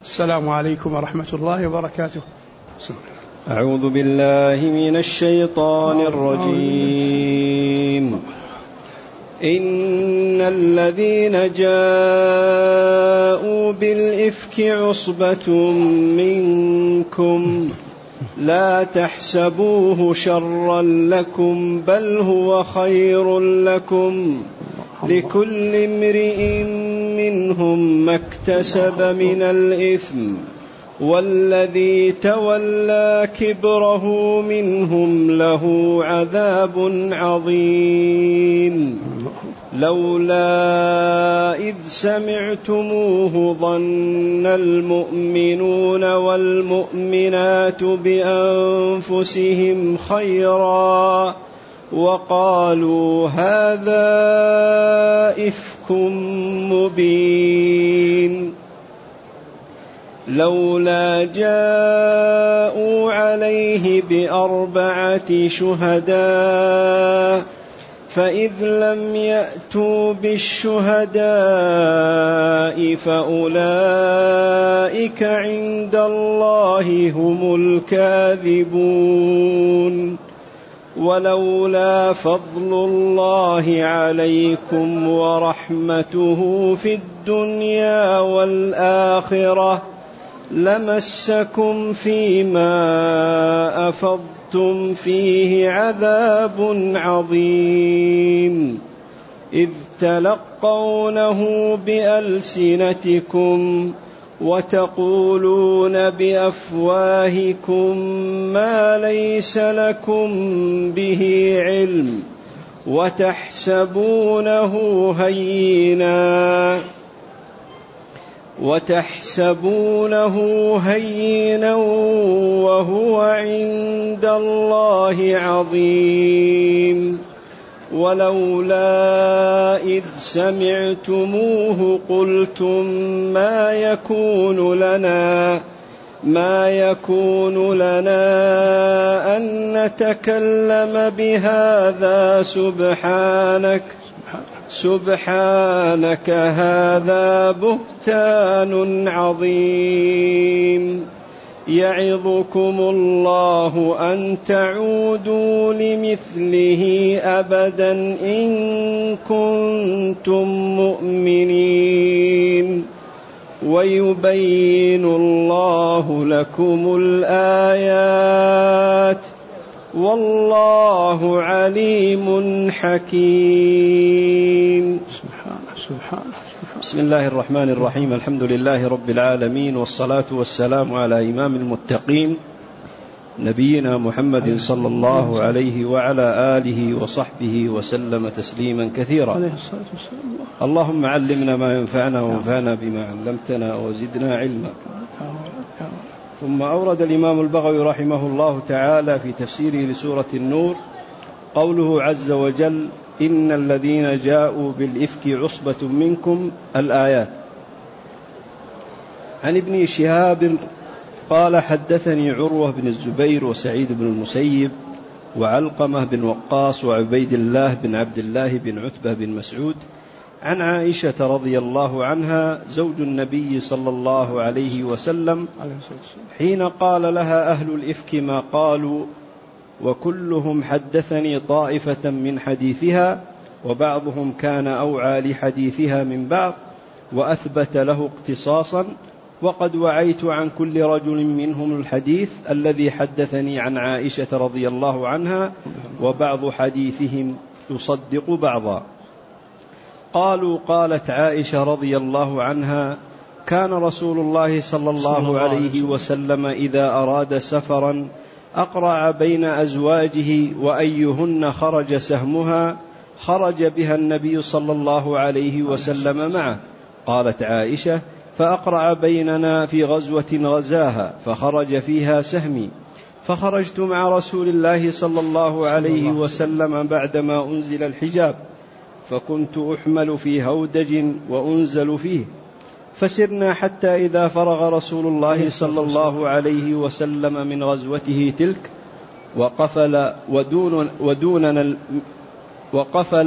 السلام عليكم ورحمة الله وبركاته. أعوذ بالله من الشيطان الرجيم. إن الذين جاءوا بالإفك عصبة منكم لا تحسبوه شرا لكم بل هو خير لكم لكل امرئ منهم ما اكتسب من الإثم والذي تولى كبره منهم له عذاب عظيم. لولا إذ سمعتموه ظن المؤمنون والمؤمنات بأنفسهم خيرا وقالوا هذا إفك مبين. لولا جاءوا عليه بأربعة شهداء فإذ لم يأتوا بالشهداء فأولئك عند الله هم الكاذبون. ولولا فضل الله عليكم ورحمته في الدنيا والآخرة لمسكم فيما أفضتم فيه عذاب عظيم إذ تلقونه بألسنتكم وتقولون بأفواهكم ما ليس لكم به علم وتحسبونه هينا وهو عند الله عظيم. ولولا إذ سمعتموه قلتم ما يكون لنا أن نتكلم بهذا سبحانك هذا بهتان عظيم. يعظكم الله أن تعودوا لمثله أبدا إن كنتم مؤمنين ويبين الله لكم الآيات والله عليم حكيم. سبحانه. بسم الله الرحمن الرحيم. الحمد لله رب العالمين والصلاة والسلام على إمام المتقين نبينا محمد صلى الله عليه وعلى آله وصحبه وسلم تسليما كثيرا. اللهم علمنا ما ينفعنا وانفعنا بما علمتنا وزدنا علما. ثم أورد الإمام البغوي رحمه الله تعالى في تفسيره لسورة النور قوله عز وجل إن الذين جاءوا بالإفك عصبة منكم الآيات. عن ابن شهاب قال حدثني عروة بن الزبير وسعيد بن المسيب وعلقمة بن وقاص وعبيد الله بن عبد الله بن عتبة بن مسعود عن عائشة رضي الله عنها زوج النبي صلى الله عليه وسلم حين قال لها أهل الإفك ما قالوا وكلهم حدثني طائفة من حديثها وبعضهم كان أوعى لحديثها من بعض وأثبت له اقتصاصا وقد وعيت عن كل رجل منهم الحديث الذي حدثني عن عائشة رضي الله عنها وبعض حديثهم يصدق بعضا. قالوا قالت عائشة رضي الله عنها كان رسول الله صلى الله عليه وسلم إذا أراد سفرا أقرع بين أزواجه وأيهن خرج سهمها خرج بها النبي صلى الله عليه وسلم معه. قالت عائشة فأقرع بيننا في غزوة غزاها فخرج فيها سهمي فخرجت مع رسول الله صلى الله عليه وسلم بعدما أنزل الحجاب فكنت أحمل في هودج وأنزل فيه فسرنا حتى إذا فرغ رسول الله صلى الله عليه وسلم من غزوته تلك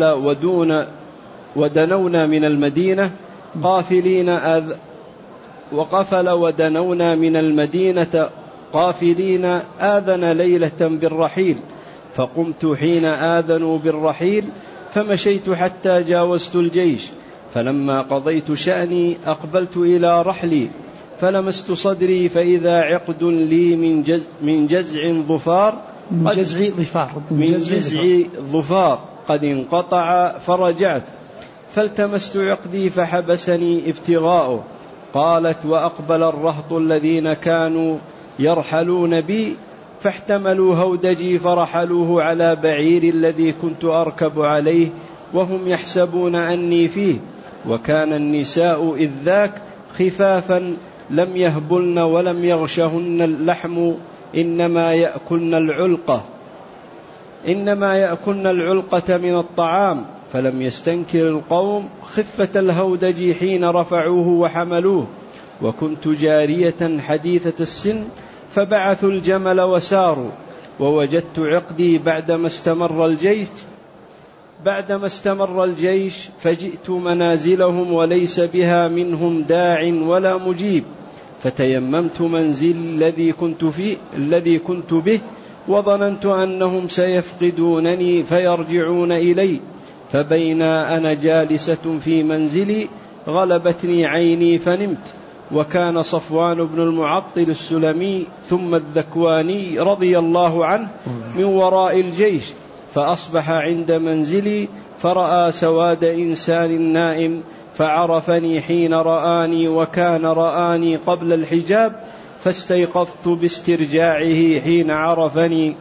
ودنونا من المدينة وقفل ودنونا من المدينة قافلين آذن ليلة بالرحيل، فقمت حين آذنوا بالرحيل فمشيت حتى جاوزت الجيش، فلما قضيت شأني أقبلت إلى رحلي فلمست صدري فإذا عقد لي من جزع ظفار قد انقطع فرجعت، فالتمست عقدي فحبسني ابتغاؤه. قالت: وأقبل الرهط الذين كانوا يرحلون بي فاحتملوا هودجي فرحلوه على بعير الذي كنت أركب عليه وهم يحسبون أني فيه، وكان النساء إذ ذاك خفافا لم يهبلن ولم يغشهن اللحم، إنما يأكلن العلقة من الطعام. فلم يستنكر القوم خفة الهودج حين رفعوه وحملوه، وكنت جارية حديثة السن فبعثوا الجمل وساروا، ووجدت عقدي بعدما استمر الجيش فجئت منازلهم وليس بها منهم داع ولا مجيب، فتيممت منزل الذي كنت به، وظننت أنهم سيفقدونني فيرجعون إلي، فبينا أنا جالسة في منزلي غلبتني عيني فنمت، وكان صفوان بن المعطل السلمي ثم الذكواني رضي الله عنه من وراء الجيش، فأصبح عند منزلي فرأى سواد إنسان نائم، فعرفني حين رآني، وكان رآني قبل الحجاب، فاستيقظت باسترجاعه حين عرفني،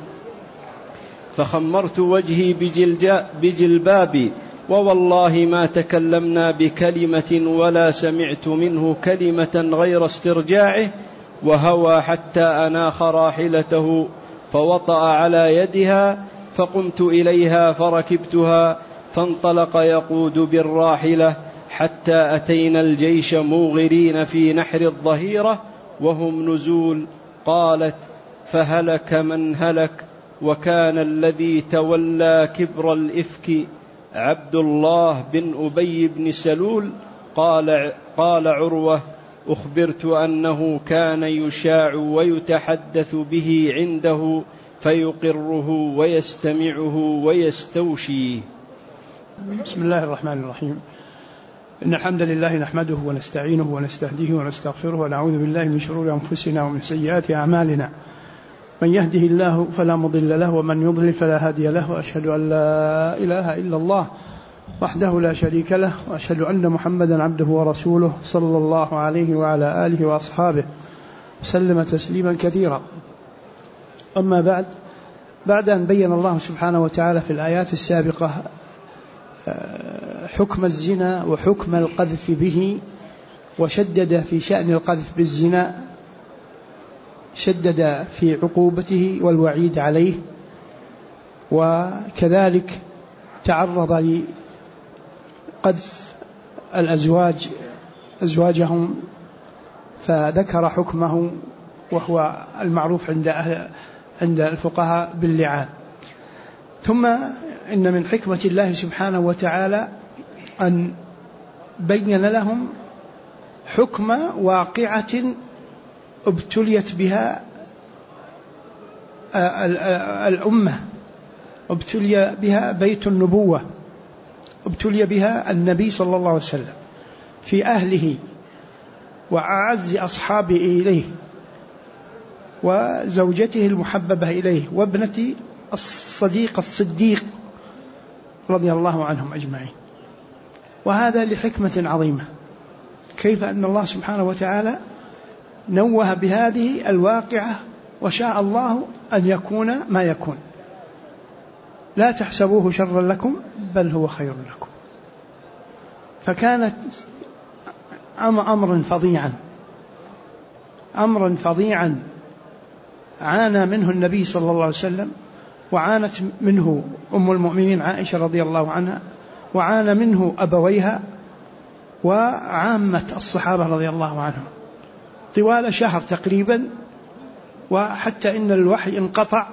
فخمرت وجهي بجلبابي، ووالله ما تكلمنا بكلمة ولا سمعت منه كلمة غير استرجاعه، وهوى حتى أناخ راحلته فوطأ على يدها، فقمت إليها فركبتها، فانطلق يقود بالراحلة حتى أتينا الجيش موغرين في نحر الظهيرة وهم نزول. قالت: فهلك من هلك، وكان الذي تولى كبر الإفك عبد الله بن أبي بن سلول. قال عروة: أخبرت أنه كان يشاع ويتحدث به عنده فيقره ويستمعه ويستوشيه. بسم الله الرحمن الرحيم. إن الحمد لله نحمده ونستعينه ونستهديه ونستغفره ونعوذ بالله من شرور أنفسنا ومن سيئات أعمالنا، من يهده الله فلا مضل له ومن يضلل فلا هادي له، وأشهد أن لا إله إلا الله وحده لا شريك له، وأشهد أن محمدا عبده ورسوله صلى الله عليه وعلى آله وأصحابه وسلم تسليما كثيرا. أما بعد أن بين الله سبحانه وتعالى في الآيات السابقة حكم الزنا وحكم القذف به، وشدد في شأن القذف بالزنا، شدد في عقوبته والوعيد عليه، وكذلك تعرض لقذف الأزواج أزواجهم فذكر حكمه، وهو المعروف عند الفقهاء باللعان. ثم إن من حكمة الله سبحانه وتعالى أن بين لهم حكم واقعة ابتليت بها الأمة، ابتلي بها بيت النبوة، ابتلي بها النبي صلى الله عليه وسلم في أهله وأعز أصحابه إليه وزوجته المحببة إليه وابنة الصديق الصديق رضي الله عنهم أجمعين. وهذا لحكمة عظيمة، كيف أن الله سبحانه وتعالى نوه بهذه الواقعة وشاء الله أن يكون ما يكون. لا تحسبوه شرا لكم بل هو خير لكم. فكانت أمرا فظيعا عانى منه النبي صلى الله عليه وسلم، وعانت منه أم المؤمنين عائشة رضي الله عنها، وعانى منه أبويها وعامة الصحابة رضي الله عنهم طوال شهر تقريبا، وحتى إن الوحي انقطع.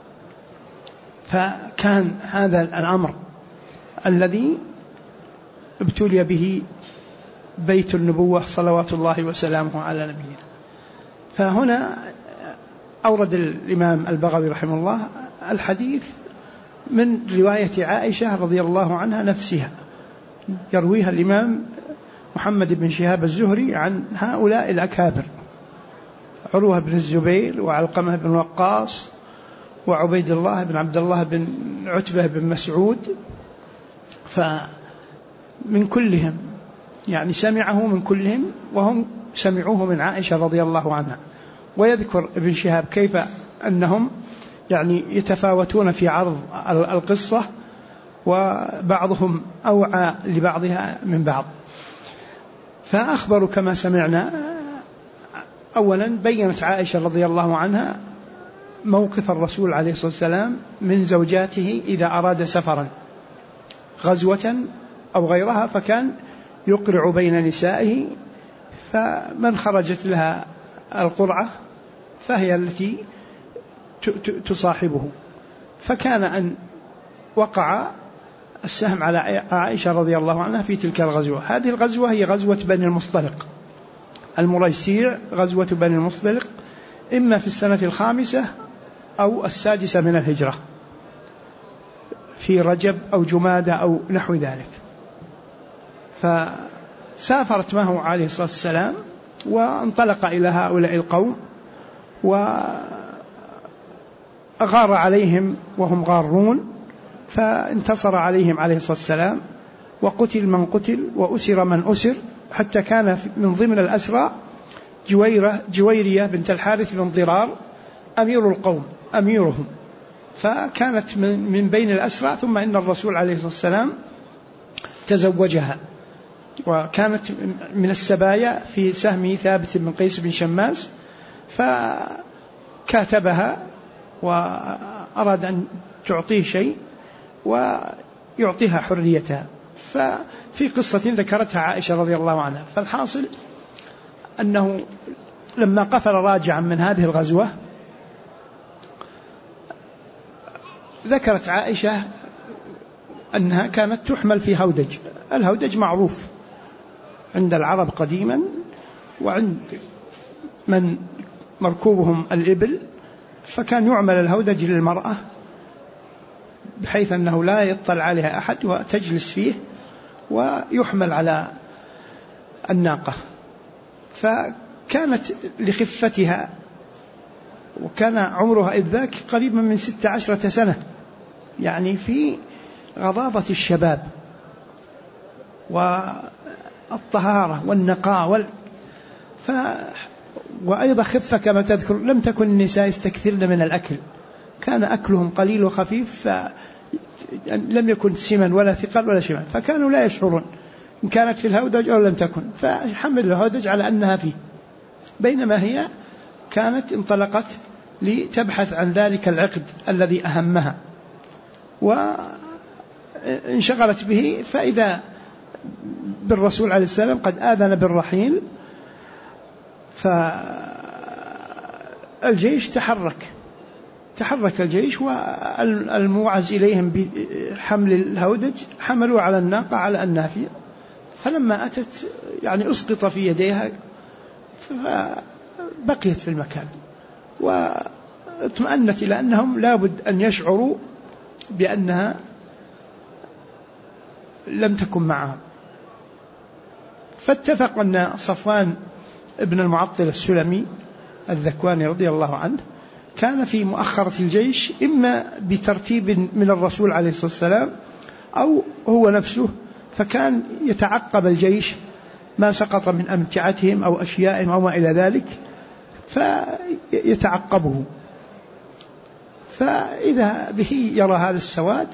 فكان هذا الأمر الذي ابتلي به بيت النبوة صلوات الله وسلامه على نبينا. فهنا أورد الإمام البغوي رحمه الله الحديث من رواية عائشة رضي الله عنها نفسها، يرويها الإمام محمد بن شهاب الزهري عن هؤلاء الأكابر: عروة بن الزبير، وعلقمة بن وقاص، وعبيد الله بن عبد الله بن عتبة بن مسعود. فمن كلهم يعني سمعه من كلهم، وهم سمعوه من عائشة رضي الله عنها. ويذكر ابن شهاب كيف أنهم يعني يتفاوتون في عرض القصة، وبعضهم أوعى لبعضها من بعض. فأخبروا كما سمعنا. أولا بيّنت عائشة رضي الله عنها موقف الرسول عليه الصلاة والسلام من زوجاته إذا أراد سفرا غزوة أو غيرها، فكان يقرع بين نسائه، فمن خرجت لها القرعة فهي التي تصاحبه. فكان أن وقع السهم على عائشة رضي الله عنها في تلك الغزوة. هذه الغزوة هي غزوة بني المصطلق المريسيع، غزوة بني المصطلق، إما في السنة 5 أو 6 من الهجرة، في رجب أو جمادة أو نحو ذلك. فسافرت معه عليه الصلاة والسلام وانطلق إلى هؤلاء القوم، وغار عليهم وهم غارون، فانتصر عليهم عليه الصلاة والسلام، وقتل من قتل وأسر من أسر، حتى كان من ضمن الأسرى جويرية بنت الحارث بن ضرار أمير القوم أميرهم، فكانت من بين الأسرى. ثم إن الرسول عليه الصلاة والسلام تزوجها، وكانت من السبايا في سهم ثابت بن قيس بن شماس، فكاتبها وأراد أن تعطيه شيء ويعطيها حريتها. ففي قصة ذكرتها عائشة رضي الله عنها. فالحاصل أنه لما قفل راجعا من هذه الغزوة، ذكرت عائشة أنها كانت تحمل في هودج. الهودج معروف عند العرب قديما، وعند من مركوبهم الإبل، فكان يعمل الهودج للمرأة بحيث أنه لا يطلع عليها أحد، وتجلس فيه ويحمل على الناقة. فكانت لخفتها، وكان عمرها إذ ذاك قريبا من 16 سنة، يعني في غضاضة الشباب والطهارة والنقاء وأيضا خفة كما تذكر. لم تكن النساء يستكثرن من الأكل، كان أكلهم قليل وخفيف، لم يكن سمن ولا ثقل ولا شمال، فكانوا لا يشعرون إن كانت في الهودج أو لم تكن، فحمل الهودج على أنها فيه، بينما هي كانت انطلقت لتبحث عن ذلك العقد الذي أهمها، وانشغلت به. فإذا بالرسول عليه السلام قد آذن بالرحيل، فالجيش تحرك الجيش، والموعز إليهم بحمل الهودج حملوا على الناقة على النافية، فلما أتت يعني أسقط في يديها، فبقيت في المكان، واطمأنت إلى أنهم لابد أن يشعروا بأنها لم تكن معهم. فاتفق أن صفوان ابن المعطل السلمي الذكواني رضي الله عنه كان في مؤخرة الجيش، إما بترتيب من الرسول عليه الصلاة والسلام أو هو نفسه، فكان يتعقب الجيش ما سقط من أمتعتهم أو أشياء أو ما إلى ذلك، فيتعقبه. فإذا به يرى هذا السواد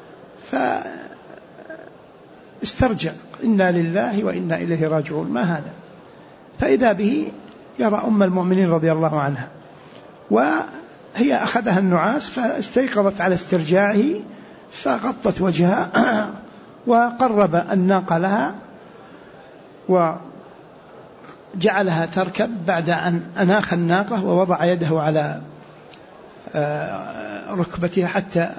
فاسترجع: إنا لله وإنا إليه راجعون، ما هذا؟ فإذا به يرى أم المؤمنين رضي الله عنها، وهي أخذها النعاس فاستيقظت على استرجاعه، فغطت وجهها وقرب الناقة لها وجعلها تركب، بعد أن أناخ الناقة ووضع يده على ركبتها حتى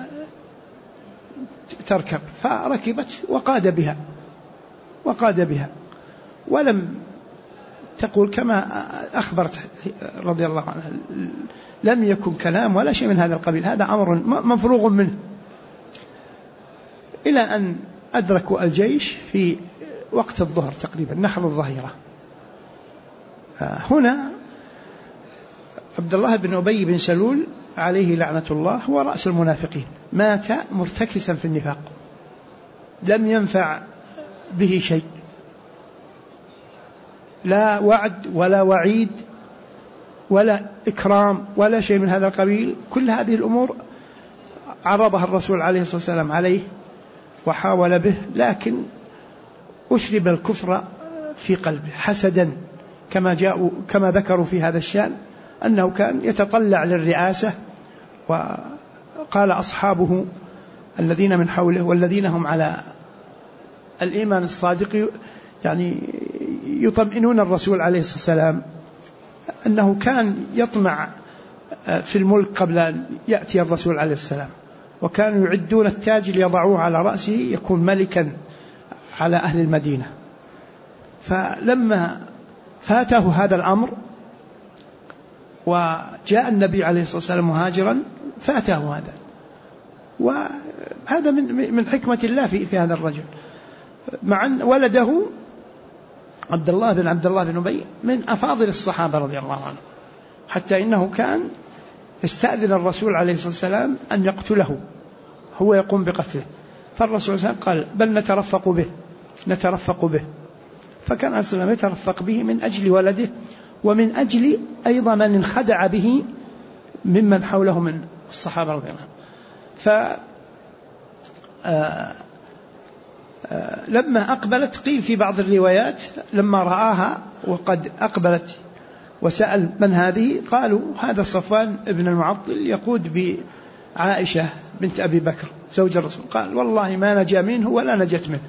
تركب، فركبت وقاد بها. ولم تقول كما أخبرت رضي الله عنها، لم يكن كلام ولا شيء من هذا القبيل، هذا أمر مفروغ منه، إلى أن أدركوا الجيش في وقت الظهر تقريبا، نحر الظهيرة. هنا عبد الله بن أبي بن سلول عليه لعنة الله هو رأس المنافقين، مات مرتكسا في النفاق، لم ينفع به شيء، لا وعد ولا وعيد ولا إكرام ولا شيء من هذا القبيل. كل هذه الأمور عرضها الرسول عليه الصلاة والسلام عليه وحاول به، لكن أشرب الكفر في قلبه حسدا، كما ذكروا في هذا الشأن أنه كان يتطلع للرئاسة، وقال أصحابه الذين من حوله والذين هم على الإيمان الصادق يعني يطمئنون الرسول عليه الصلاة والسلام أنه كان يطمع في الملك قبل أن يأتي الرسول عليه السلام، وكانوا يعدون التاج ليضعوه على رأسه يكون ملكا على أهل المدينة. فلما فاته هذا الأمر وجاء النبي عليه الصلاة والسلام مهاجرا فاته هذا، وهذا من حكمة الله في هذا الرجل، مع أن ولده عبد الله بن أبي من أفاضل الصحابة رضي الله عنه، حتى إنه كان يستأذن الرسول عليه الصلاة والسلام أن يقتله، هو يقوم بقتله، فالرسول صلى الله عليه وسلم قال بل نترفق به، فكان عليه الصلاة والسلام يترفق به من أجل ولده، ومن أجل أيضا من انخدع به ممن حوله من الصحابة رضي الله عنهم. لما أقبلت، قيل في بعض الروايات لما رآها وقد أقبلت وسأل من هذه، قالوا هذا صفوان ابن المعطل يقود بعائشة بنت أبي بكر زوج الرسول، قال والله ما نجا منه ولا نجت منه،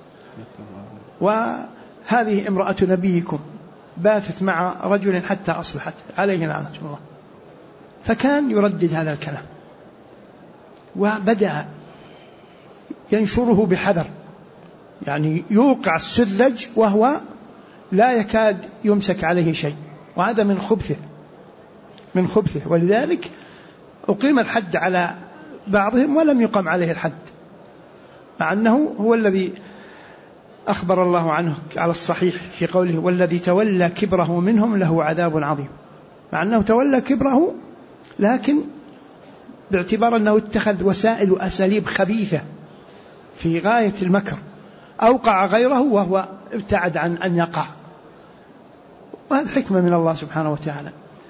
وهذه امرأة نبيكم باتت مع رجل حتى أصلحت عليه لعنة الله. فكان يردد هذا الكلام، وبدأ ينشره بحذر، يعني يوقع السذج وهو لا يكاد يمسك عليه شيء، وهذا من خبثه. ولذلك أقيم الحد على بعضهم ولم يقم عليه الحد، مع أنه هو الذي أخبر الله عنه على الصحيح في قوله والذي تولى كبره منهم له عذاب عظيم، مع أنه تولى كبره لكن باعتبار أنه اتخذ وسائل وأساليب خبيثة في غاية المكر، أوقع غيره وهو ابتعد عن أن يقع، وهذه حكمة من الله سبحانه وتعالى.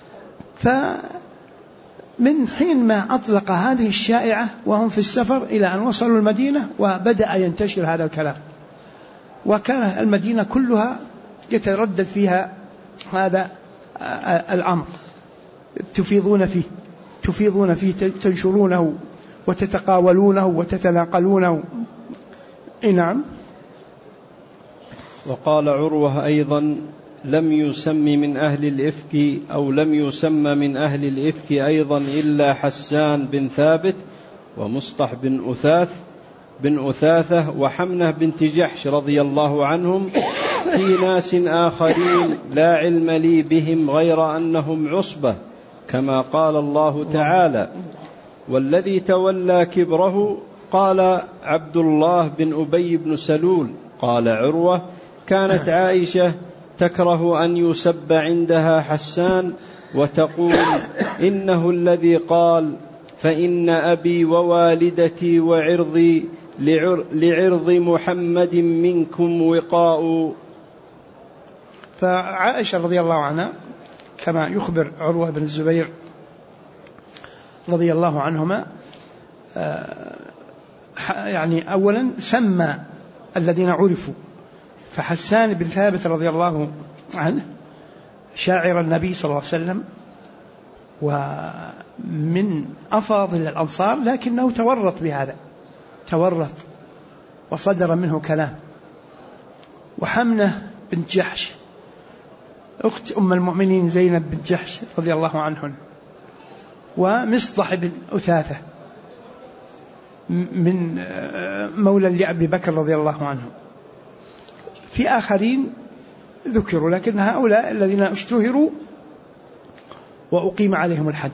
فمن حين ما أطلق هذه الشائعة وهم في السفر إلى أن وصلوا المدينة، وبدأ ينتشر هذا الكلام، وكان المدينة كلها يتردد فيها هذا الأمر، تفيضون فيه تنشرونه وتتقاولونه وتتناقلونه. نعم. وقال عروة أيضا لم يسم من أهل الإفك أو لم يسم من أهل الإفك أيضا إلا حسان بن ثابت ومصطح بن أثاثة وحمنة بنت جحش رضي الله عنهم، في ناس آخرين لا علم لي بهم غير أنهم عصبة، كما قال الله تعالى والذي تولى كبره قال عبد الله بن أبي بن سلول. قال عروة كانت عائشة تكره أن يسب عندها حسان وتقول إنه الذي قال فإن أبي ووالدتي وعرضي لعرض محمد منكم وقاء. فعائشة رضي الله عنها كما يخبر عروة بن الزبير رضي الله عنهما، يعني أولا سمى الذين عرفوا، فحسان بن ثابت رضي الله عنه شاعر النبي صلى الله عليه وسلم ومن أفاضل الأنصار، لكنه تورط وصدر منه كلام. وحمنة بنت جحش أخت أم المؤمنين زينب بن جحش رضي الله عنهن، ومصطح بن أثاثة من مولى لأبي بكر رضي الله عنه. في آخرين ذكروا، لكن هؤلاء الذين اشتهروا وأقيم عليهم الحد،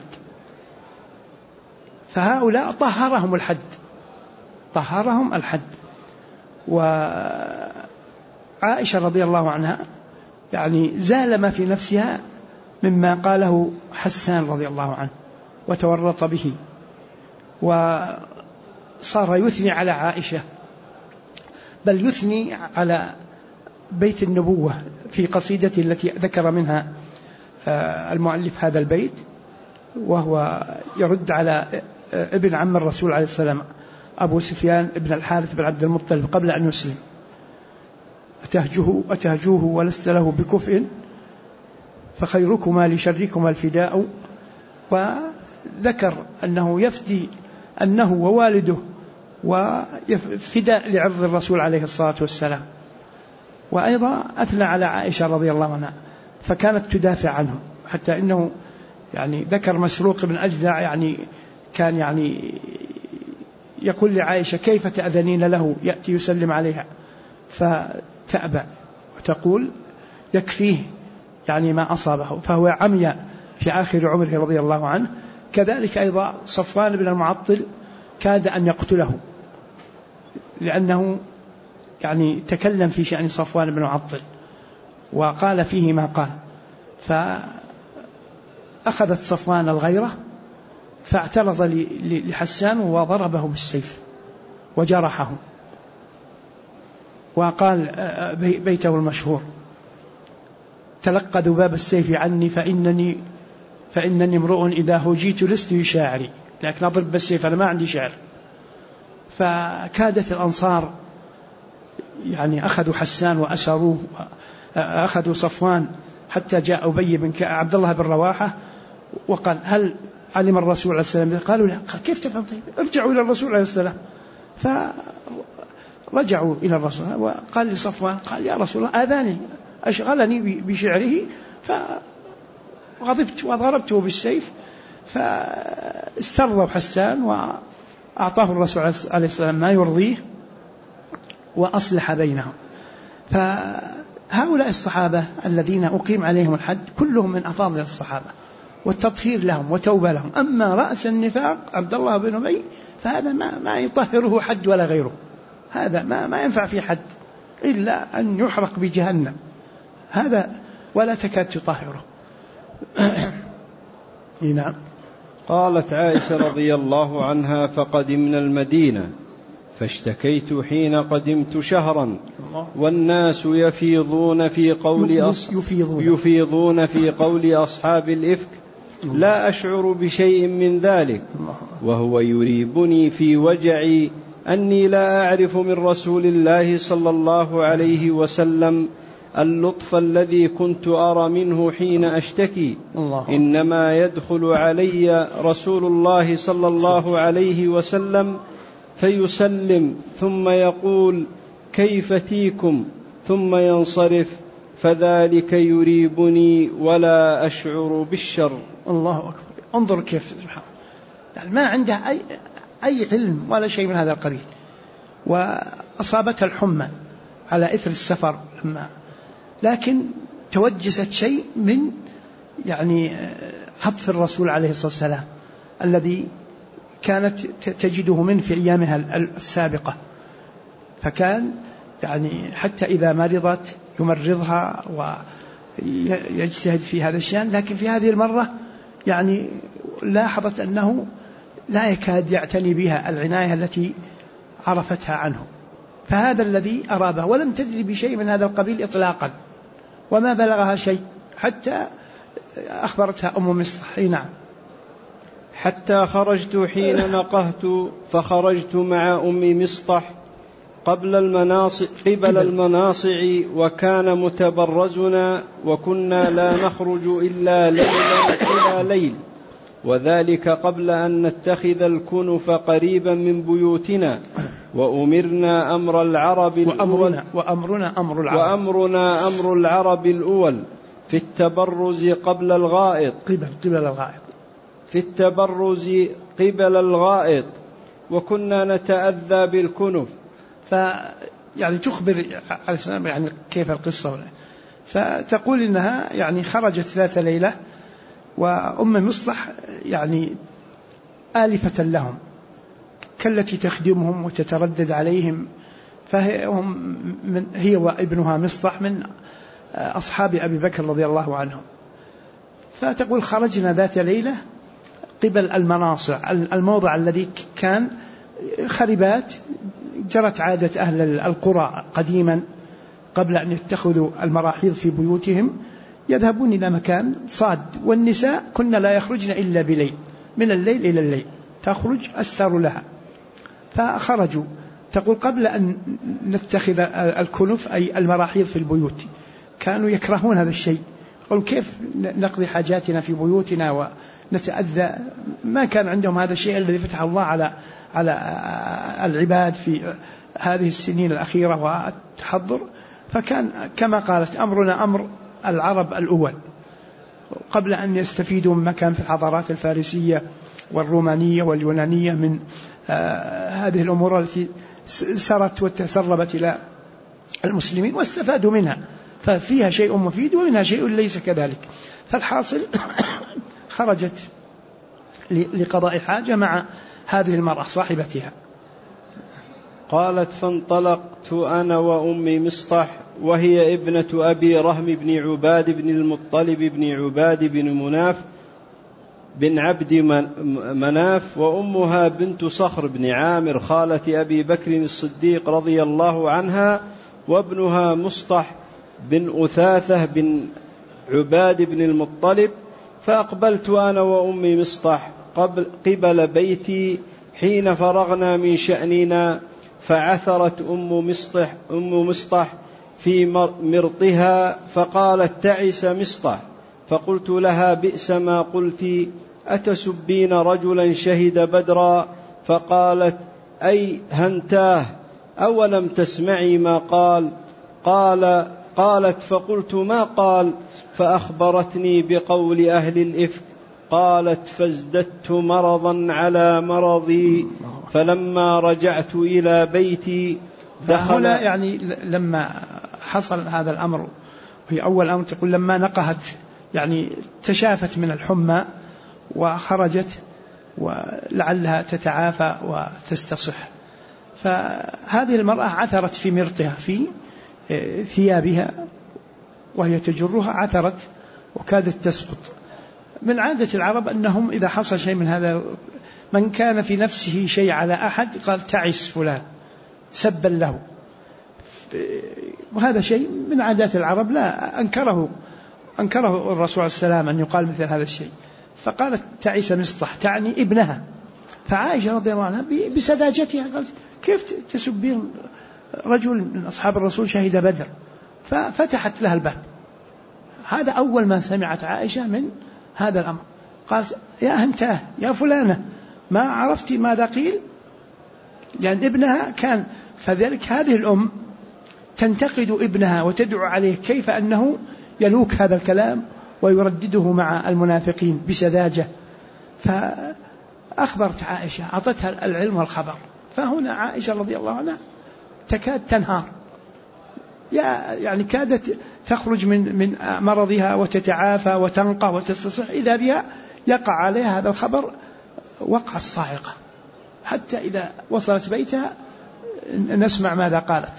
فهؤلاء طهرهم الحد. وعائشة رضي الله عنها يعني زال ما في نفسها مما قاله حسان رضي الله عنه وتورط به، وصار يثني على عائشة، بل يثني على بيت النبوة في قصيدته التي ذكر منها المؤلف هذا البيت، وهو يرد على ابن عم الرسول عليه السلام أبو سفيان ابن الحارث بن عبد المطلب قبل أن يسلم: أتهجوه ولست له بكفء، فخيركما لشركما الفداء. وذكر أنه يفدي أنه ووالده وفداء لعرض الرسول عليه الصلاة والسلام. وأيضا أثنى على عائشة رضي الله عنها، فكانت تدافع عنه، حتى إنه يعني ذكر مسروق بن أجدع يعني كان يعني يقول لعائشة: كيف تأذنين له يأتي يسلم عليها؟ فتأبى وتقول: يكفيه يعني ما أصابه، فهو عمي في آخر عمره رضي الله عنه. كذلك أيضا صفوان بن المعطل كاد أن يقتله، لأنه يعني تكلم في شأن صفوان بن المعطل وقال فيه ما قال، فأخذت صفوان الغيرة فاعترض لحسان وضربه بالسيف وجرحه، وقال بيته المشهور: تلقى ذباب السيف عني فإنني امرؤ إذا هجيت لست بشاعري، لكن أضرب بالسيف أنا ما عندي شعر. فكادت الأنصار يعني أخذوا حسان وأسروه، أخذوا صفوان، حتى جاء أبي بن عبد الله بن رواحة وقال: هل علم الرسول عليه السلام؟ قالوا: لا. قال: كيف تفهم؟ طيب ارجعوا إلى الرسول عليه السلام. فرجعوا إلى الرسول وقال لصفوان: قال: يا رسول الله آذاني، أشغلني بشعره، فغضبت وضربته بالسيف، فاسترضوا حسان وأعطاه الرسول عليه السلام ما يرضيه وأصلح بينهم. فهؤلاء الصحابة الذين أقيم عليهم الحد كلهم من أفاضل الصحابة، والتطهير لهم وتوبة لهم. أما رأس النفاق عبد الله بن أبي فهذا ما يطهره حد ولا غيره، هذا ما ينفع في حد إلا أن يحرق بجهنم، هذا ولا تكاد تطهره. نعم. قالت عائشة رضي الله عنها: فقدمنا المدينة فاشتكيت حين قدمت شهرا والناس يفيضون في قول أصحاب الإفك، لا أشعر بشيء من ذلك، وهو يريبني في وجعي أني لا أعرف من رسول الله صلى الله عليه وسلم اللطف الذي كنت أرى منه حين أشتكي، إنما يدخل علي رسول الله صلى الله عليه وسلم فيسلم ثم يقول: كيف تيكم؟ ثم ينصرف، فذلك يريبني ولا أشعر بالشر. الله أكبر. انظر كيف سبحانه، يعني ما عنده أي علم ولا شيء من هذا القبيل، وأصابتها الحمى على إثر السفر لكن توجست شيء من يعني عطف الرسول عليه الصلاة والسلام الذي كانت تجده منه في أيامها السابقة، فكان يعني حتى إذا مرضت يمرضها ويجتهد في هذا الشأن، لكن في هذه المرة يعني لاحظت أنه لا يكاد يعتني بها العناية التي عرفتها عنه، فهذا الذي أرابه، ولم تدري بشيء من هذا القبيل إطلاقا، وما بلغها شيء حتى أخبرتها أم مصطح. نعم. حتى خرجت حين نقهت، فخرجت مع أم مصطح قبل المناصع وكان متبرزنا، وكنا لا نخرج إلا إلى ليل، وذلك قبل أن نتخذ الكنف قريبا من بيوتنا، وأمرنا أمر العرب الأول وأمرنا أمر العرب الأول في التبرز قبل الغائط في التبرز قبل الغائط، وكنا نتأذى بالكنف. يعني تخبر عليه السلام يعني كيف القصة. فتقول إنها يعني خرجت ذات ليلة وأم مصطح يعني آلفة لهم كالتي تخدمهم وتتردد عليهم، هي وابنها مصطح من أصحاب أبي بكر رضي الله عنهم. فتقول خرجنا ذات ليلة قبل المناصع، الموضع الذي كان خربات، جرت عادة أهل القرى قديما قبل أن يتخذوا المراحيض في بيوتهم، يذهبون إلى مكان صاد، والنساء كن لا يخرجن إلا بليل، من الليل إلى الليل تخرج أستر لها. فخرجوا، تقول قبل أن نتخذ الكنف أي المراحيض في البيوت كانوا يكرهون هذا الشيء، قالوا كيف نقضي حاجاتنا في بيوتنا ونتأذى، ما كان عندهم هذا الشيء الذي فتح الله على العباد في هذه السنين الأخيرة والتحضر. فكان كما قالت أمرنا أمر العرب الأول قبل أن يستفيدوا مما كان في الحضارات الفارسية والرومانية واليونانية من هذه الأمور التي سرت وتسربت إلى المسلمين واستفادوا منها، ففيها شيء مفيد ومنها شيء ليس كذلك. فالحاصل خرجت لقضاء الحاجة مع هذه المرأة صاحبتها. قالت فانطلقت أنا وأمي مصطح وهي ابنة أبي رهم بن عباد بن المطلب بن عباد بن مناف بن عبد مناف، وأمها بنت صخر بن عامر خالة أبي بكر الصديق رضي الله عنها، وابنها مصطح بن أثاثة بن عباد بن المطلب. فأقبلت أنا وأمي مصطح قبل بيتي حين فرغنا من شأننا، فعثرت أم مصطح في مرطها فقالت تعس مصطح. فقلت لها بئس ما قلت، أتسبين رجلا شهد بدرا؟ فقالت أي هنتاه، أولم تسمعي ما قالت فقلت ما قال؟ فأخبرتني بقول أهل الإفك. قالت فازددت مرضا على مرضي، فلما رجعت إلى بيتي دخل. يعني لما حصل هذا الأمر، وهي أول أمر تقول لما نقهت يعني تشافت من الحمى وخرجت ولعلها تتعافى وتستصح، فهذه المرأة عثرت في مرطها في ثيابها وهي تجرها، عثرت وكادت تسقط. من عادة العرب أنهم إذا حصل شيء من هذا، من كان في نفسه شيء على أحد قال تعس فلان سبا له، وهذا شيء من عادات العرب لا أنكره الرسول عليه السلام أن يقال مثل هذا الشيء. فقالت تعس مصطح تعني ابنها. فعائشة رضي الله عنها بسذاجتها قالت كيف تسبين رجل من أصحاب الرسول شهد بدر؟ ففتحت لها الباب. هذا أول ما سمعت عائشة من هذا الأمر، قالت يا هنتاه يا فلانة ما عرفتي ماذا قيل؟ لأن ابنها كان، فذلك هذه الأم تنتقد ابنها وتدعو عليه كيف أنه يلوك هذا الكلام ويردده مع المنافقين بسذاجة. فأخبرت عائشة، أعطتها العلم والخبر. فهنا عائشة رضي الله عنها تكاد تنهار، يعني كادت تخرج من مرضها وتتعافى وتنقى وتستصح، إذا بها يقع عليها هذا الخبر وقع الصاعقة، حتى إذا وصلت بيتها نسمع ماذا قالت.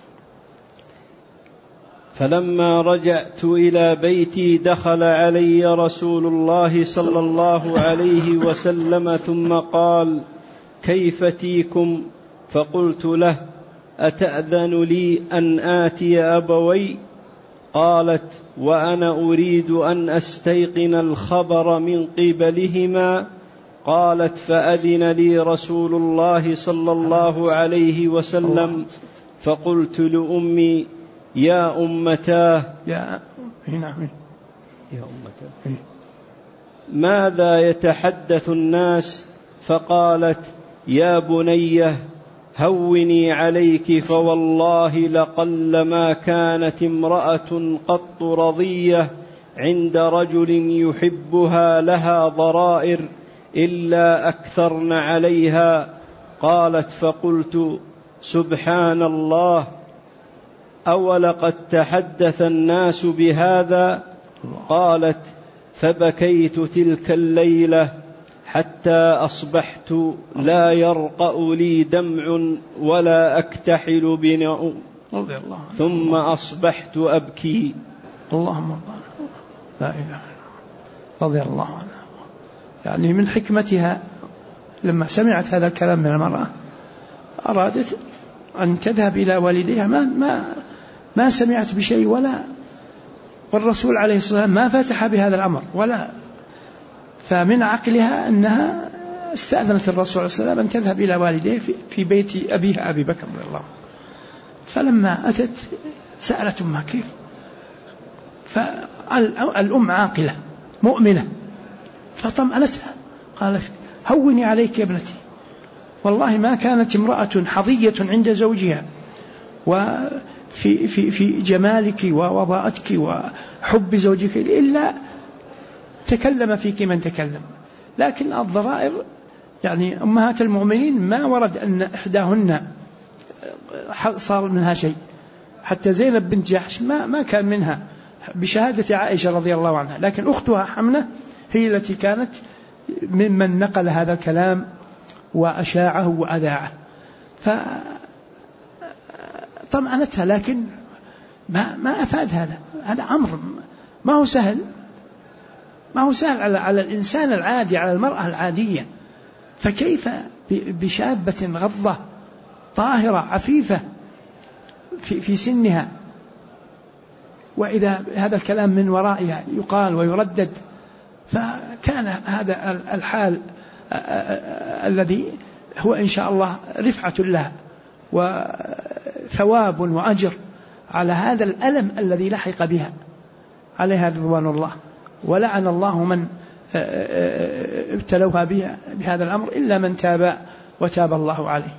فلما رجعت إلى بيتي دخل علي رسول الله صلى الله عليه وسلم ثم قال كيف تيكم؟ فقلت له أتأذن لي أن آتي أبوي؟ قالت وأنا أريد أن أستيقن الخبر من قبلهما. قالت فأذن لي رسول الله صلى الله عليه وسلم، فقلت لأمي يا أمتاه ماذا يتحدث الناس؟ فقالت يا بنيه هوني عليك، فوالله لقل ما كانت امرأة قط رضية عند رجل يحبها لها ضرائر إلا أكثرن عليها. قالت فقلت سبحان الله، أولقد تحدث الناس بهذا؟ قالت: فبكيت تلك الليلة حتى أصبحت لا يرقأ لي دمع ولا أكتحل بنوم، ثم أصبحت أبكي. اللهم لا إله رضي الله عنها. يعني من حكمتها لما سمعت هذا الكلام من المرأة أرادت أن تذهب إلى والديها، ما سمعت بشيء، والرسول عليه الصلاة والسلام ما فتح بهذا الأمر ولا. فمن عقلها أنها استأذنت الرسول عليه الصلاة والسلام أن تذهب إلى والديه في بيت أبيها أبي بكر رضي الله عنه. فلما أتت سألت أمها كيف، فالأم عاقلة مؤمنة فطمأنتها، قالت: هوني عليك يا ابنتي، والله ما كانت امرأة حظية عند زوجها وفي جمالك ووضاءتك وحب زوجك إلا تكلم فيك من تكلم. لكن الضرائر يعني أمهات المؤمنين ما ورد أن إحداهن صار منها شيء، حتى زينب بنت جحش ما كان منها بشهادة عائشة رضي الله عنها، لكن أختها حمنة هي التي كانت ممن نقل هذا الكلام وأشاعه وأذاعه. فطمأنتها، لكن ما أفاد هذا أمر ما هو سهل على الإنسان العادي، على المرأة العادية، فكيف بشابة غضة طاهرة عفيفة في سنها، وإذا هذا الكلام من ورائها يقال ويردد. فكان هذا الحال الذي هو إن شاء الله رفعة له وثواب وأجر على هذا الألم الذي لحق بها عليها رضوان الله، ولعن الله من ابتلوها بهذا الأمر إلا من تاب وتاب الله عليه.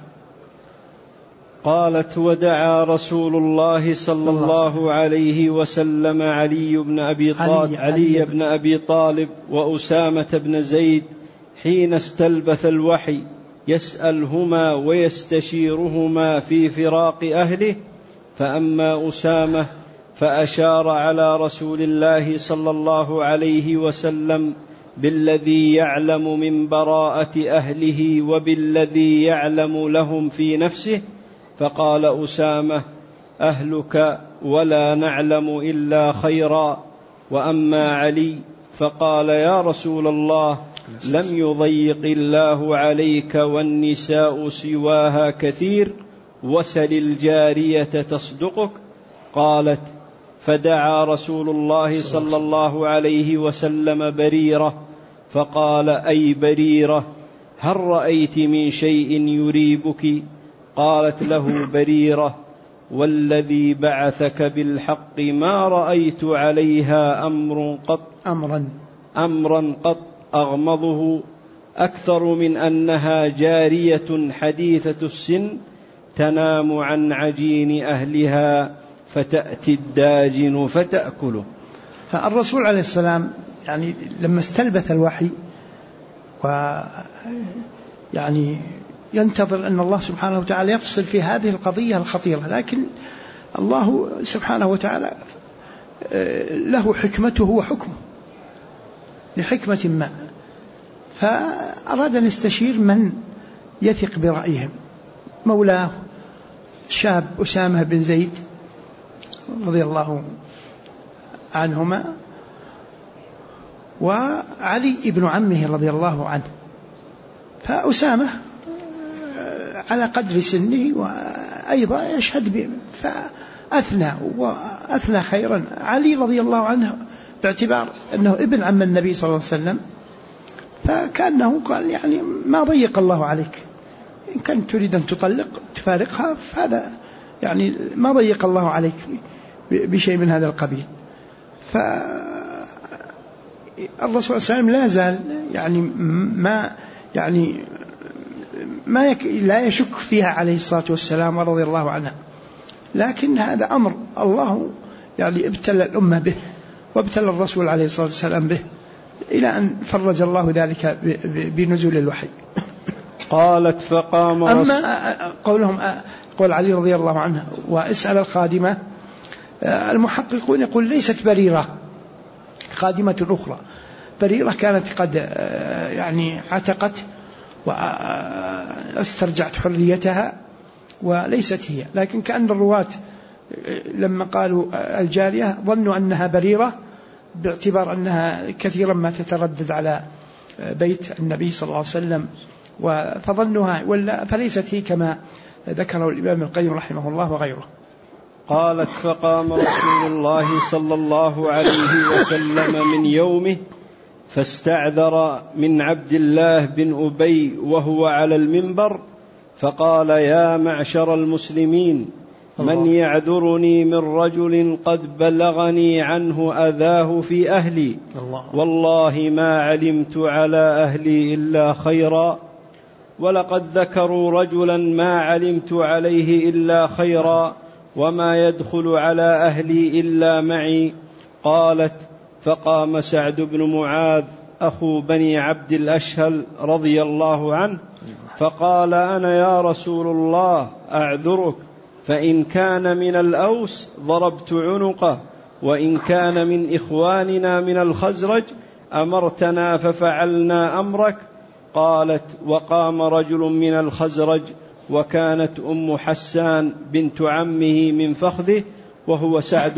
قالت: ودعا رسول الله صلى الله عليه وسلم علي بن أبي طالب وأسامة بن زيد حين استلبث الوحي يسألهما ويستشيرهما في فراق أهله، فأما أسامة فأشار على رسول الله صلى الله عليه وسلم بالذي يعلم من براءة أهله وبالذي يعلم لهم في نفسه، فقال أسامة: أهلك ولا نعلم إلا خيرا. وأما علي فقال: يا رسول الله، لم يضيق الله عليك والنساء سواها كثير، وسل الجارية تصدقك. قالت: فدعا رسول الله صلى الله عليه وسلم بريرة فقال: أي بريرة، هل رأيت من شيء يريبك؟ قالت له بريرة: والذي بعثك بالحق ما رأيت عليها أمرا قط أغمضه أكثر من أنها جارية حديثة السن تنام عن عجين أهلها فتأتي الداجن فتأكله. فالرسول عليه السلام يعني لما استلبث الوحي ويعني ينتظر أن الله سبحانه وتعالى يفصل في هذه القضية الخطيرة، لكن الله سبحانه وتعالى له حكمته وحكمه لحكمة ما، فأراد أن يستشير من يثق برأيهم. مولاه شاب أسامة بن زيد رضي الله عنهما، وعلي ابن عمه رضي الله عنه. فأسامة على قدر سنه وأيضا يشهد فأثنى خيرا علي رضي الله عنه باعتبار أنه ابن عم النبي صلى الله عليه وسلم، فكأنه قال يعني ما ضيق الله عليك، إن كنت تريد أن تفارقها فهذا يعني ما ضيق الله عليك بشيء من هذا القبيل. فالرسول صلى الله عليه وسلم لا زال لا يشك فيها عليه الصلاة والسلام ورضي الله عنها، لكن هذا أمر الله يعني ابتلى الأمة به وابتلى الرسول عليه الصلاة والسلام به إلى أن فرج الله ذلك بنزول الوحي. قالت: فقام أما قول علي رضي الله عنه واسأل الخادمة المحققون يقول ليست بريرة، قادمة أخرى. بريرة كانت قد يعني عتقت واسترجعت حريتها وليست هي، لكن كأن الرواة لما قالوا الجارية ظنوا أنها بريرة باعتبار أنها كثيرا ما تتردد على بيت النبي صلى الله عليه وسلم، فظنوها فليست هي كما ذكره الإمام القيم رحمه الله وغيره. قالت: فقام رسول الله صلى الله عليه وسلم من يومه فاستعذر من عبد الله بن أبي وهو على المنبر فقال: يا معشر المسلمين، من يعذرني من رجل قد بلغني عنه أذاه في أهلي، والله ما علمت على أهلي إلا خيرا، ولقد ذكروا رجلا ما علمت عليه إلا خيرا، وما يدخل على أهلي إلا معي. قالت: فقام سعد بن معاذ أخو بني عبد الأشهل رضي الله عنه فقال: أنا يا رسول الله أعذرك، فإن كان من الأوس ضربت عنقه، وإن كان من إخواننا من الخزرج أمرتنا ففعلنا أمرك. قالت: وقام رجل من الخزرج وكانت أم حسان بنت عمه من فخذه وهو سعد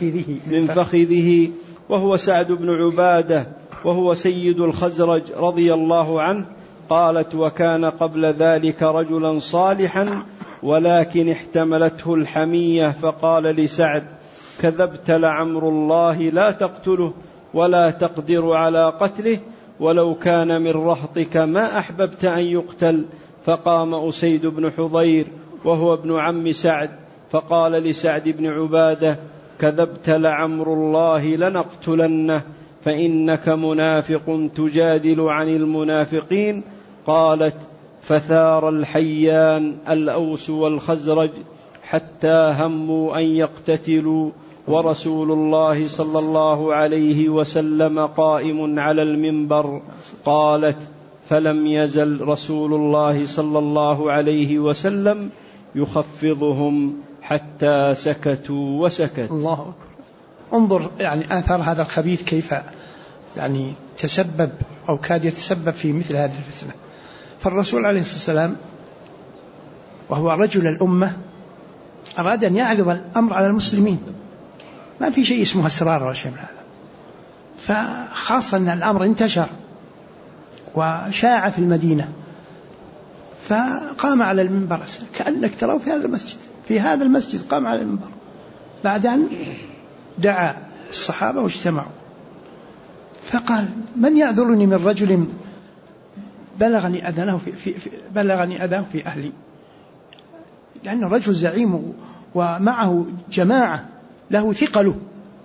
بن عبادة وهو سيد الخزرج رضي الله عنه. قالت: وكان قبل ذلك رجلا صالحا ولكن احتملته الحمية فقال لسعد: كذبت لعمر الله لا تقتله ولا تقدر على قتله، ولو كان من رهطك ما أحببت أن يقتل. فقام أسيد بن حضير وهو ابن عم سعد فقال لسعد بن عبادة: كذبت لعمر الله لنقتلنه، فإنك منافق تجادل عن المنافقين. قالت: فثار الحيان الأوس والخزرج حتى هموا أن يقتتلوا، ورسول الله صلى الله عليه وسلم قائم على المنبر. قالت: فلم يزل رسول الله صلى الله عليه وسلم يخفضهم حتى سكتوا وسكت. الله أكبر. انظر يعني آثار هذا الخبيث كيف يعني تسبب أو كاد يتسبب في مثل هذه الفتنة. فالرسول عليه الصلاة والسلام وهو رجل الأمة أراد أن يعرض الأمر على المسلمين، ما في شيء اسمه أسرار ولا شيء من هذا، فخاصة أن الأمر انتشر وشاع في المدينة، فقام على المنبر كأنك تروا في هذا المسجد قام على المنبر بعد أن دعا الصحابة واجتمعوا، فقال: من يعذرني من رجل بلغني أذاه في أهلي، لأن الرجل زعيم ومعه جماعة له ثقله.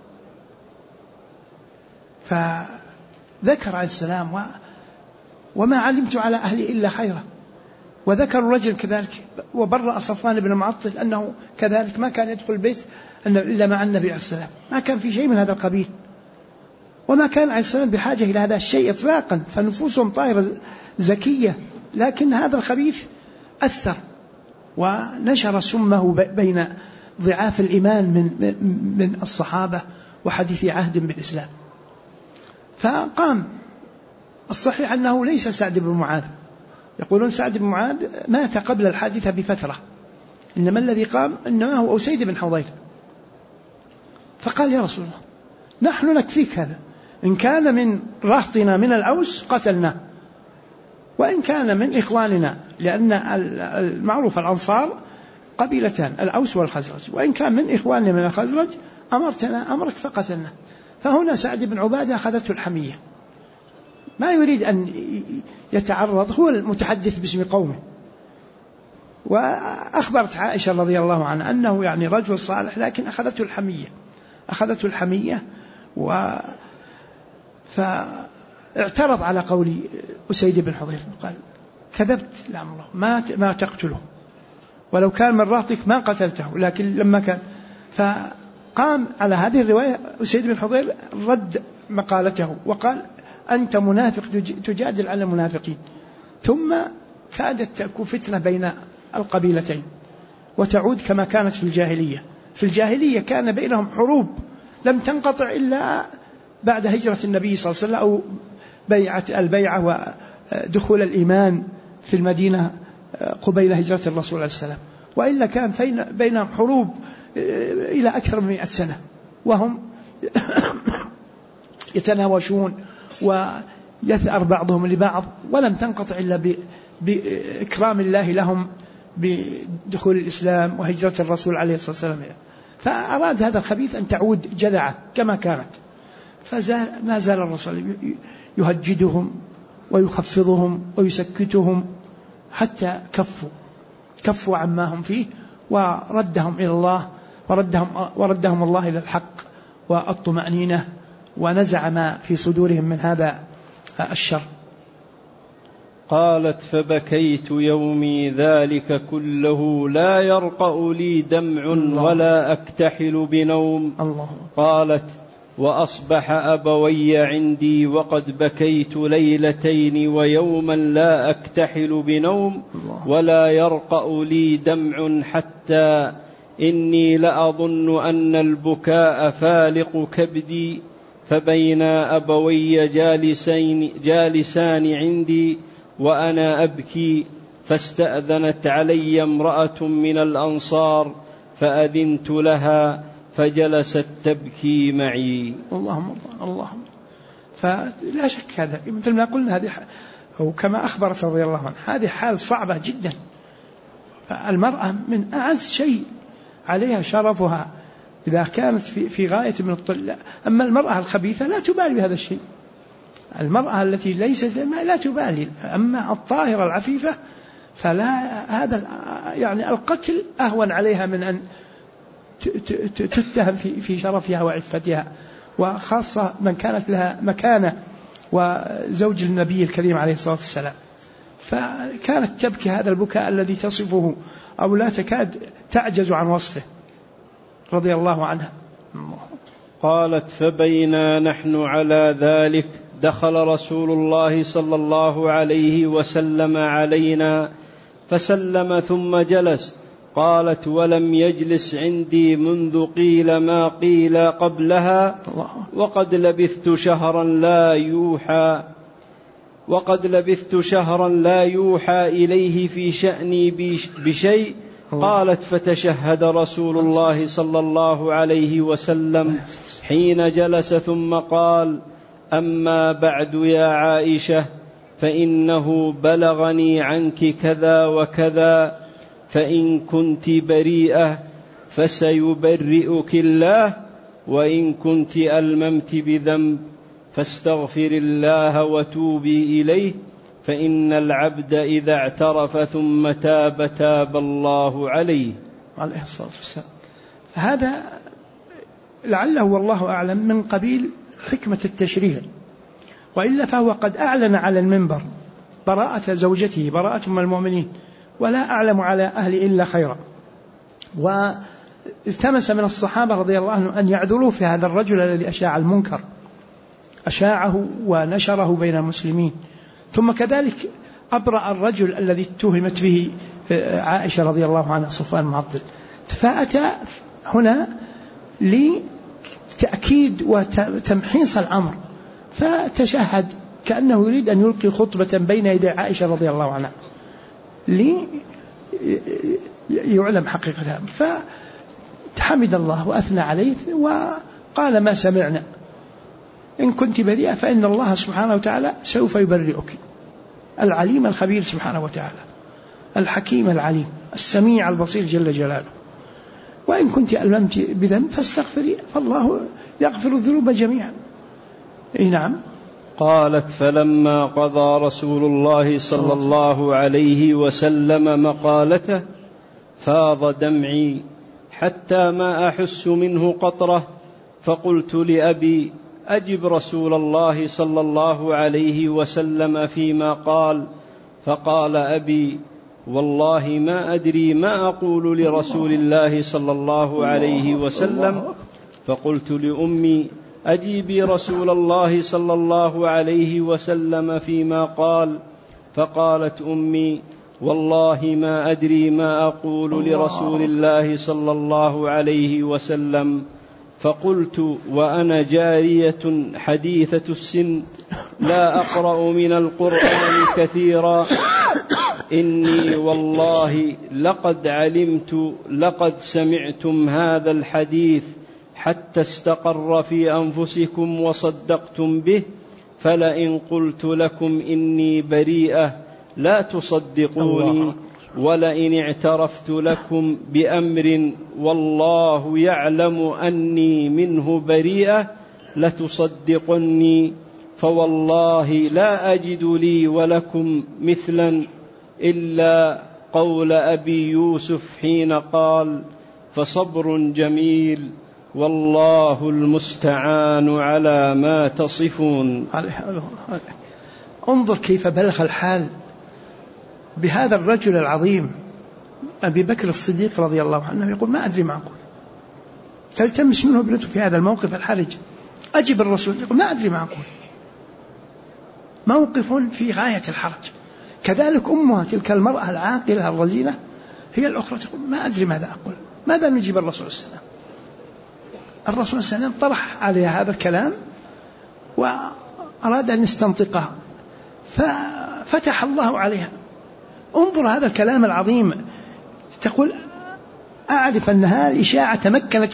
فذكر عليه السلام: وما علمت على أهلي إلا خيرا. وذكر الرجل كذلك وبرأ صفوان بن معطل أنه كذلك ما كان يدخل البيت إلا مع النبي عليه السلام، ما كان في شيء من هذا القبيل، وما كان عليه السلام بحاجة إلى هذا الشيء إطلاقا، فنفوسهم طاهرة زكية، لكن هذا الخبيث أثر ونشر سمه بين ضعاف الإيمان من الصحابة وحديث عهد بالإسلام. فقام. الصحيح أنه ليس سعد بن معاذ، يقولون سعد بن معاذ مات قبل الحادثة بفترة، إنما الذي قام إنما هو أسيد بن حضير. فقال: يا رسول الله، نحن نكفيك هذا، إن كان من رهطنا من الأوس قتلنا، وإن كان من إخواننا، لأن المعروف الأنصار قبيلتان الأوس والخزرج، وإن كان من إخواننا من الخزرج أمرتنا أمرك فقتلنا. فهنا سعد بن عبادة أخذته الحمية، ما يريد أن يتعرض، هو المتحدث باسم قومه. وأخبرت عائشة رضي الله عنها أنه يعني رجل صالح، لكن أخذته الحمية فاعترض على قول أسيد بن حضير، قال: كذبت لعمر الله ما تقتله، ولو كان من رهطك ما قتلته، لكن لما كان. فقام على هذه الرواية أسيد بن حضير رد مقالته وقال: أنت منافق تجادل على المنافقين. ثم كادت تكون فتنة بين القبيلتين وتعود كما كانت في الجاهلية، في الجاهلية كان بينهم حروب لم تنقطع إلا بعد هجرة النبي صلى الله عليه وسلم أو البيعة ودخول الإيمان في المدينة قبيل هجرة الرسول عليه السلام، وإلا كان بينهم حروب إلى أكثر من 100 سنة وهم يتناوشون ويثأر بعضهم لبعض، ولم تنقطع إلا بإكرام الله لهم بدخول الإسلام وهجرة الرسول عليه الصلاة والسلام. فأراد هذا الخبيث أن تعود جذعة كما كانت، فما زال الرسول يهجدهم ويخفضهم ويسكتهم حتى كفوا عما هم فيه وردهم إلى الله، وردهم الله إلى الحق والطمأنينة، ونزع ما في صدورهم من هذا الشر. قالت فبكيت يومي ذلك كله لا يرقأ لي دمع ولا أكتحل بنوم. قالت وأصبح أبوي عندي وقد بكيت ليلتين ويوما لا أكتحل بنوم ولا يرقأ لي دمع حتى إني لأظن أن البكاء فالق كبدي. فبين أبوي جالسان عندي وأنا أبكي فاستأذنت علي امرأة من الأنصار فأذنت لها فجلست تبكي معي. اللهم. فلا شك هذا مثل ما قلنا، هذه أو كما أخبرت رضي الله عنها هذه حال صعبة جدا. فالمرأة من أعز شيء عليها شرفها إذا كانت في غاية من الطل. أما المرأة الخبيثة لا تبالي بهذا الشيء، المرأة التي ليست لا تبالي. أما الطاهرة العفيفة فلا، هذا يعني القتل أهون عليها من أن تتهم في شرفها وعفتها، وخاصة من كانت لها مكانة وزوج النبي الكريم عليه الصلاة والسلام. فكانت تبكي هذا البكاء الذي تصفه أو لا تكاد تعجز عن وصفه رضي الله عنها. قالت فبينا نحن على ذلك دخل رسول الله صلى الله عليه وسلم علينا فسلم ثم جلس. قالت ولم يجلس عندي منذ قيل ما قيل قبلها وقد لبثت شهرا لا يوحى إليه في شأني بشيء. قالت فتشهد رسول الله صلى الله عليه وسلم حين جلس ثم قال أما بعد يا عائشة فإنه بلغني عنك كذا وكذا، فإن كنت بريئة فسيبرئك الله، وإن كنت ألممت بذنب فاستغفر الله وتوبي إليه، فإن العبد إذا اعترف ثم تاب تاب الله عليه. عليه الصلاة والسلام. هذا لعله والله أعلم من قبيل حكمة التشريع، وإلا فهو قد أعلن على المنبر براءة زوجته، براءة من المؤمنين، ولا أعلم على أهل إلا خيرا. والتمس من الصحابة رضي الله عنهم أن يعذروا في هذا الرجل الذي أشاع المنكر، أشاعه ونشره بين المسلمين. ثم كذلك أبرأ الرجل الذي اتهمت به عائشة رضي الله عنها صفوان المعطل. فأتى هنا لتأكيد وتمحيص الأمر، فتشهد كأنه يريد أن يلقي خطبة بين يدي عائشة رضي الله عنها ليعلم حقيقتها. فتحمد الله وأثنى عليه وقال ما سمعنا، إن كنت بريئة فإن الله سبحانه وتعالى سوف يبرئك. العليم الخبير سبحانه وتعالى، الحكيم العليم السميع البصير جل جلاله. وإن كنت ألممت بذنب فاستغفري فالله يغفر الذنوب جميعا. نعم. قالت فلما قضى رسول الله صلى الله عليه وسلم مقالته فاض دمعي حتى ما أحس منه قطرة، فقلت لأبي أجب رسول الله صلى الله عليه وسلم فيما قال. فقال أبي والله ما أدري ما أقول لرسول الله صلى الله عليه وسلم. فقلت لأمي أجيبي رسول الله صلى الله عليه وسلم فيما قال. فقالت أمي والله ما أدري ما أقول لرسول الله صلى الله عليه وسلم. فقلت وأنا جارية حديثة السن لا أقرأ من القرآن كثيرا: إني والله لقد سمعتم هذا الحديث حتى استقر في أنفسكم وصدقتم به، فلئن قلت لكم إني بريئة لا تصدقوني، ولئن اعترفت لكم بأمر والله يعلم أني منه بريئة لتصدقني. فوالله لا أجد لي ولكم مثلا إلا قول أبي يوسف حين قال: فصبر جميل والله المستعان على ما تصفون. انظر كيف بلغ الحال بهذا الرجل العظيم أبي بكر الصديق رضي الله عنه، يقول: ما أدري ما أقول. تلتمس منه ابنته في هذا الموقف الحرج. أجب الرسول، يقول: ما أدري ما أقول. موقف في غاية الحرج. كذلك أمها تلك المرأة العاقلة الرزينة هي الأخرى تقول: ما أدري ماذا أقول. ماذا نجيب الرسول صلى الله عليه وسلم؟ الرسول صلى الله عليه وسلم طرح عليها هذا الكلام وأراد أن يستنطقها، ففتح الله عليها. انظر هذا الكلام العظيم. تقول: أعرف أن هذه الإشاعة تمكنت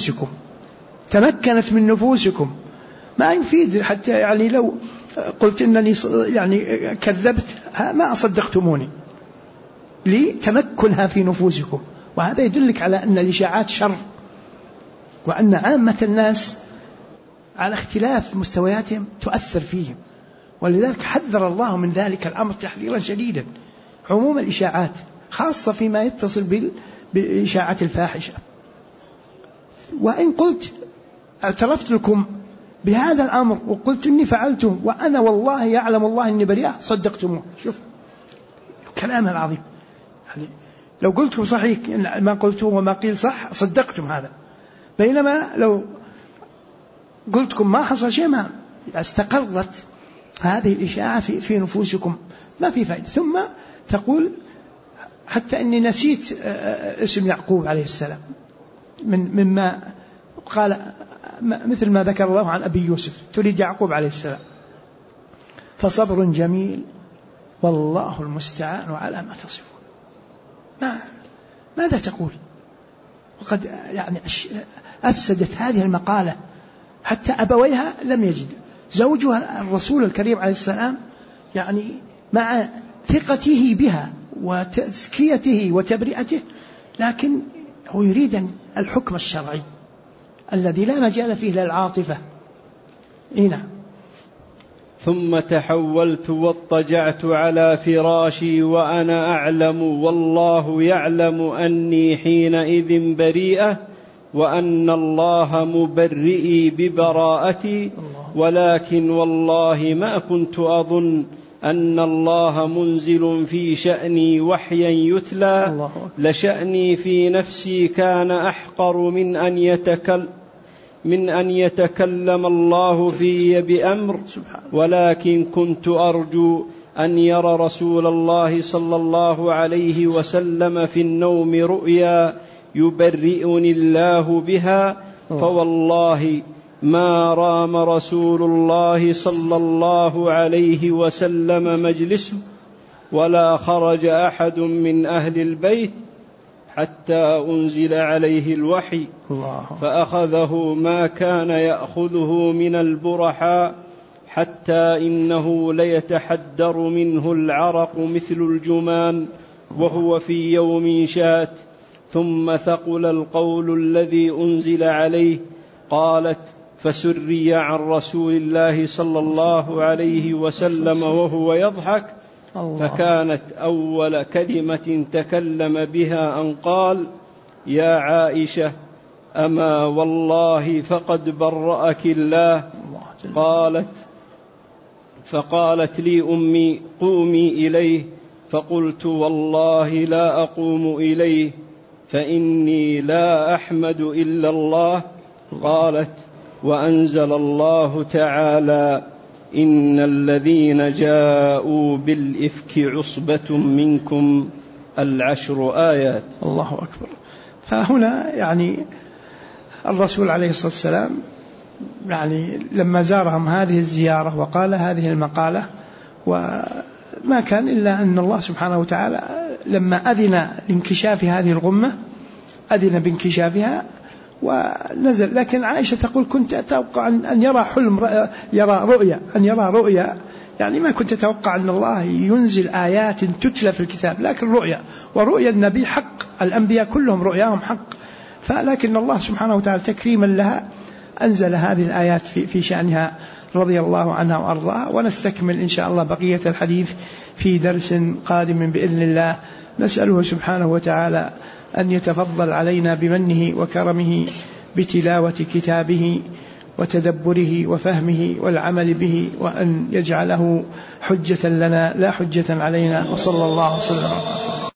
من نفوسكم. ما يفيد حتى يعني لو قلت إنني يعني كذبت ما أصدقتموني، لتمكنها في نفوسكم. وهذا يدلك على أن الإشاعات شر، وأن عامة الناس على اختلاف مستوياتهم تؤثر فيهم، ولذلك حذر الله من ذلك الأمر تحذيرا شديدا. عموم الإشاعات خاصة فيما يتصل بإشاعة الفاحشة. وإن قلت اعترفت لكم بهذا الأمر وقلت إني فعلته وأنا والله يعلم الله إني بريئة صدقتموه. شوف الكلام العظيم. يعني لو قلتكم صحيح ما قلته وما قيل صح صدقتم هذا، بينما لو قلتكم ما حصل شيء ما استقرت هذه الإشاعة في نفوسكم، ما في فائدة. ثم تقول حتى أني نسيت اسم يعقوب عليه السلام مما قال، مثل ما ذكر الله عن أبي يوسف، تريد يعقوب عليه السلام. فصبر جميل والله المستعان على ما تصفون. ماذا تقول؟ وقد يعني أفسدت هذه المقالة حتى أبويها لم يجد. زوجها الرسول الكريم عليه السلام يعني مع ثقته بها وتزكيته وتبرئته، لكن هو يريد الحكم الشرعي الذي لا مجال فيه للعاطفة. هنا ثم تحولت واضطجعت على فراشي وأنا أعلم والله يعلم أني حينئذ بريئة، وأن الله مبرئي ببراءتي، ولكن والله ما كنت أظن أن الله منزل في شأني وحيا يتلى، لشأني في نفسي كان أحقر من أن يتكلم الله في بأمر، ولكن كنت أرجو أن يرى رسول الله صلى الله عليه وسلم في النوم رؤيا يبرئني الله بها، فوالله ما رام رسول الله صلى الله عليه وسلم مجلسه ولا خرج أحد من أهل البيت حتى أنزل عليه الوحي، فأخذه ما كان يأخذه من البرحاء، حتى إنه ليتحدر منه العرق مثل الجمان وهو في يوم شات. ثم ثقل القول الذي أنزل عليه. قالت: فسري عن رسول الله صلى الله عليه وسلم وهو يضحك، فكانت أول كلمة تكلم بها أن قال: يا عائشة أما والله فقد برأك الله. فقالت لي أمي: قومي إليه. فقلت: والله لا أقوم إليه فإني لا أحمد إلا الله. قالت: وأنزل الله تعالى: إن الذين جاءوا بالإفك عصبة منكم 10 آيات. الله أكبر. فهنا يعني الرسول عليه الصلاة والسلام يعني لما زارهم هذه الزيارة وقال هذه المقالة، وما كان إلا أن الله سبحانه وتعالى لما أذن لانكشاف هذه الغمة أذن بانكشافها ونزل. لكن عائشة تقول كنت أتوقع أن يرى حلم، يرى رؤيا، يعني ما كنت أتوقع أن الله ينزل آيات تتلى في الكتاب، لكن ورؤيا النبي حق، الأنبياء كلهم رؤياهم حق، فلكن الله سبحانه وتعالى تكريما لها أنزل هذه الآيات في شأنها رضي الله عنها وأرضاها. ونستكمل إن شاء الله بقية الحديث في درس قادم بإذن الله. نسأله سبحانه وتعالى أن يتفضل علينا بمنه وكرمه بتلاوة كتابه وتدبره وفهمه والعمل به، وأن يجعله حجة لنا لا حجة علينا. وصلى الله وسلم.